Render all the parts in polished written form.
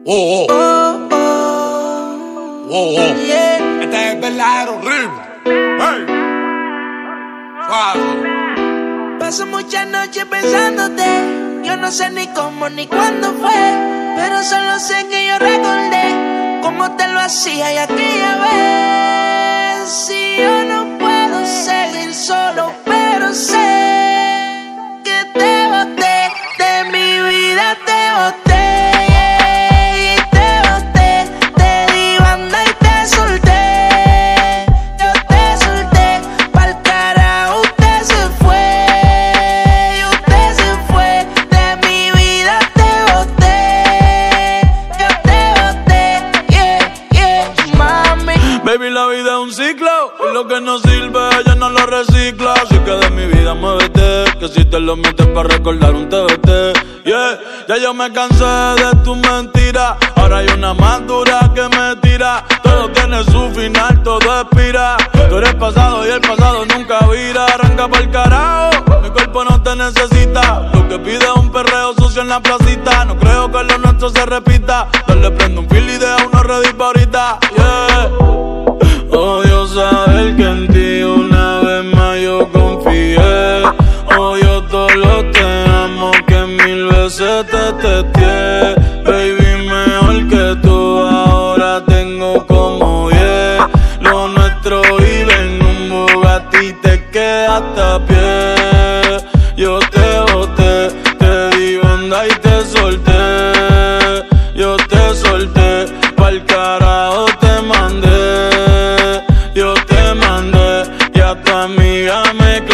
Oh, oh. Oh, oh. Oh, oh. Yeah. Este es el verdadero ritmo. Hey. Suave. Paso muchas noches pensándote. Yo no sé ni cómo ni cuándo fue, pero solo sé que yo recordé cómo te lo hacía y aquella vez. Si yo no puedo seguir solo, pero sé que te boté, de mi vida te boté. Baby, la vida es un ciclo y lo que no sirve ya no lo recicla. Así que de mi vida muévete, que si te lo metes para recordar un TBT. Yeah, ya yo me cansé de tu mentira. Ahora hay una más dura que me tira. Todo tiene su final, todo expira. Tú eres pasado y el pasado nunca vira. Arranca pa'l carajo, mi cuerpo no te necesita. Lo que pide es un perreo sucio en la placita. No creo que lo nuestro se repita. Dale, prende un fil y deja uno ready pa' ahorita. Yeah. Odio saber que en ti una vez más yo confié. Odio todo lo te amo que 1000 veces te testé. Baby, mejor que tú ahora tengo como 10. Lo nuestro vive en un Bugatti, te quedaste a pie. Yo te boté, te di banda y te solté. Yo te solté, pa'l carajo te mandé. Yo te mandé y a tu amiga me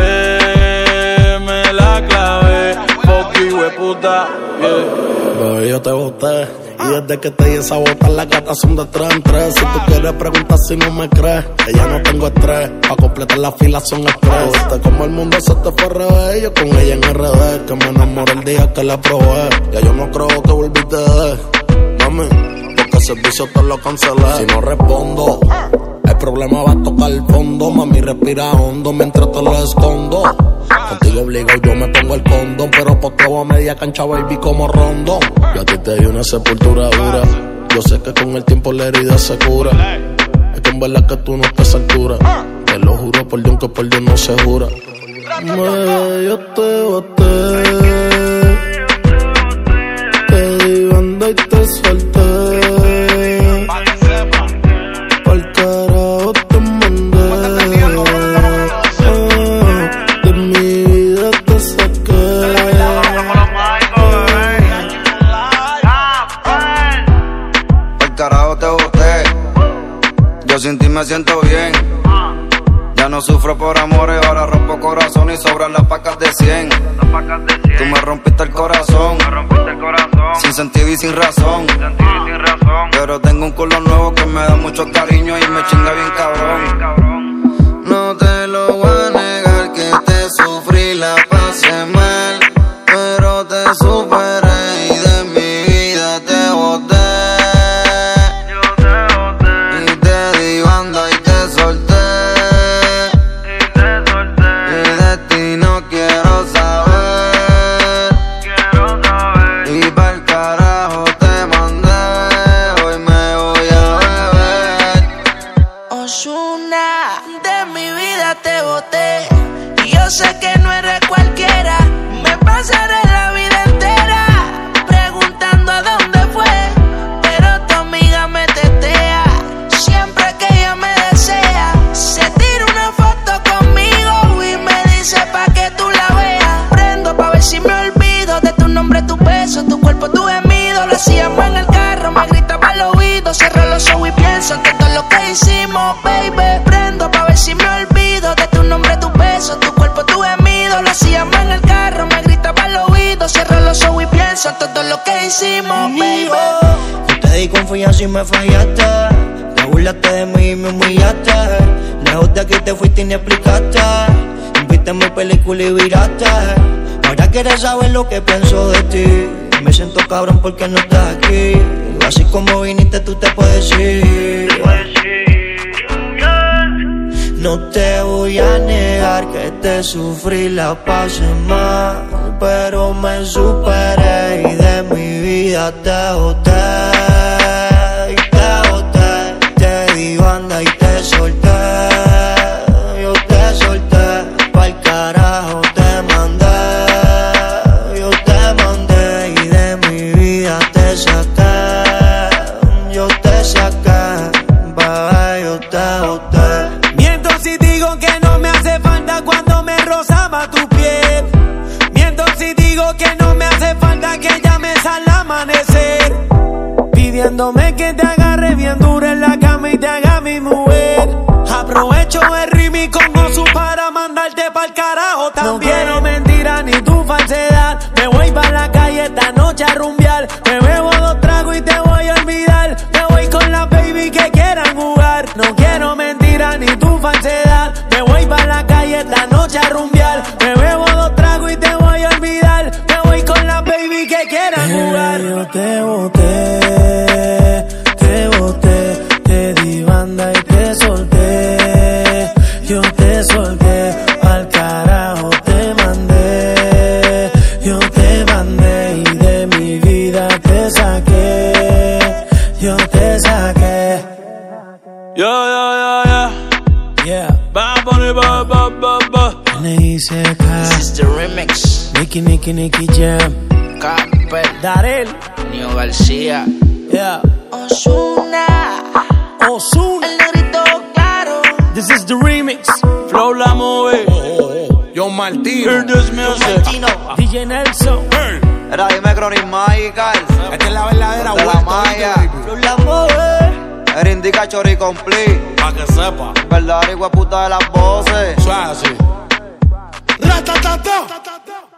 clavé, me la clavé, fuck hueputa, yeah. Bebé, yo te boté y desde que te di esa bota las gatas son de 3 en 3. Si tú quieres preguntar si no me crees, que ya no tengo estrés, pa' completar la fila son express. Viste como el mundo se te fue al revés, yo con ella en RD, que me enamoré el día que la probé. Ya yo no creo que volviste de mami, porque el servicio te lo cancelé. Si no respondo, el problema va a tocar el fondo. Mami, respira hondo mientras te lo escondo. Contigo obligado yo me pongo el condón, pero posteo a media cancha, baby, como Rondón. Yo a ti te di una sepultura dura. Yo sé que con el tiempo la herida se cura. Es que en verdad que tú no estás a altura. Te lo juro por Dios que por Dios no se jura. Yo te boté, te di banda y te solté. Yo sin ti me siento bien. Ya no sufro por amores, ahora rompo corazón y sobran las pacas de 100. Tú me rompiste el corazón, sin sentido y sin razón. Pero tengo un culo nuevo que me da mucho cariño y me chinga bien cabrón. No te lo voy a negar que te sufrí, la pasé mal, pero te superé y de mi vida te boté. De mi vida te boté y yo sé que no eres cualquiera. Me pasaré la vida entera preguntando a dónde fue, pero tu amiga me tetea. Siempre que ella me desea, se tira una foto conmigo y me dice pa' que tú la veas. Prendo pa' ver si me olvido de tu nombre, tu beso, tu cuerpo, tu gemido. Lo hacíamos en el carro, me gritaba al oído. Cierro los ojos y pienso en todo lo que hicimos, baby. Prendo pa' ver si me olvido de tu nombre, tu beso, tu cuerpo, tu gemido. Lo hacíamos en el carro, me gritaba al oído. Cierro los ojos y pienso en todo lo que hicimos, baby. Yo te di confianza y me fallaste. Te burlaste de mí y me humillaste. Lejos de aquí te fuiste y ni explicaste. Viste mi película y viraste. Ahora quieres saber lo que pienso de ti. Me siento cabrón porque no estás aquí. Así como viniste tú te puedes ir. No te voy a negar que te sufrí, la pasé mal, pero me superé y de mi vida te boté. amanecer, pidiéndome que te agarre bien duro en la cama y te haga mi mujer. Aprovecho el ritmo con Osu para mandarte pa'l carajo también. No quiero mentiras ni tu falsedad. Me voy pa' la calle esta noche a rumbear. Me bebo 2 tragos y te voy a olvidar. Me voy con la baby que quieran jugar. No quiero mentiras ni tu falsedad. Me voy pa' la calle esta noche a rumbear. Me bebo 2 tragos y te voy a olvidar. Me voy con la baby que quieran jugar. Yo te boté, te di banda y te solté. Yo te solté, al carajo te mandé. Yo te mandé y de mi vida te saqué. Yo te saqué. Yeah. Bad Bunny, ba. N.I.C.K. This is the remix. Nicky Jam. Capel, Darel. Nio García, Yeah. Ozuna, Ozuna. el negrito claro. This is the remix. Flow la movie. Yo Martino. Hear this music. Martino, DJ Nelson. Hey. Era dime Chronic Magical. Esta es la verdadera De la vuelta, Maya. ¿oíste, baby? Los la mueve. Era indica Chori Complete. Pa' que sepa. Verdadera puta de las voces. Suave así. Ratatata.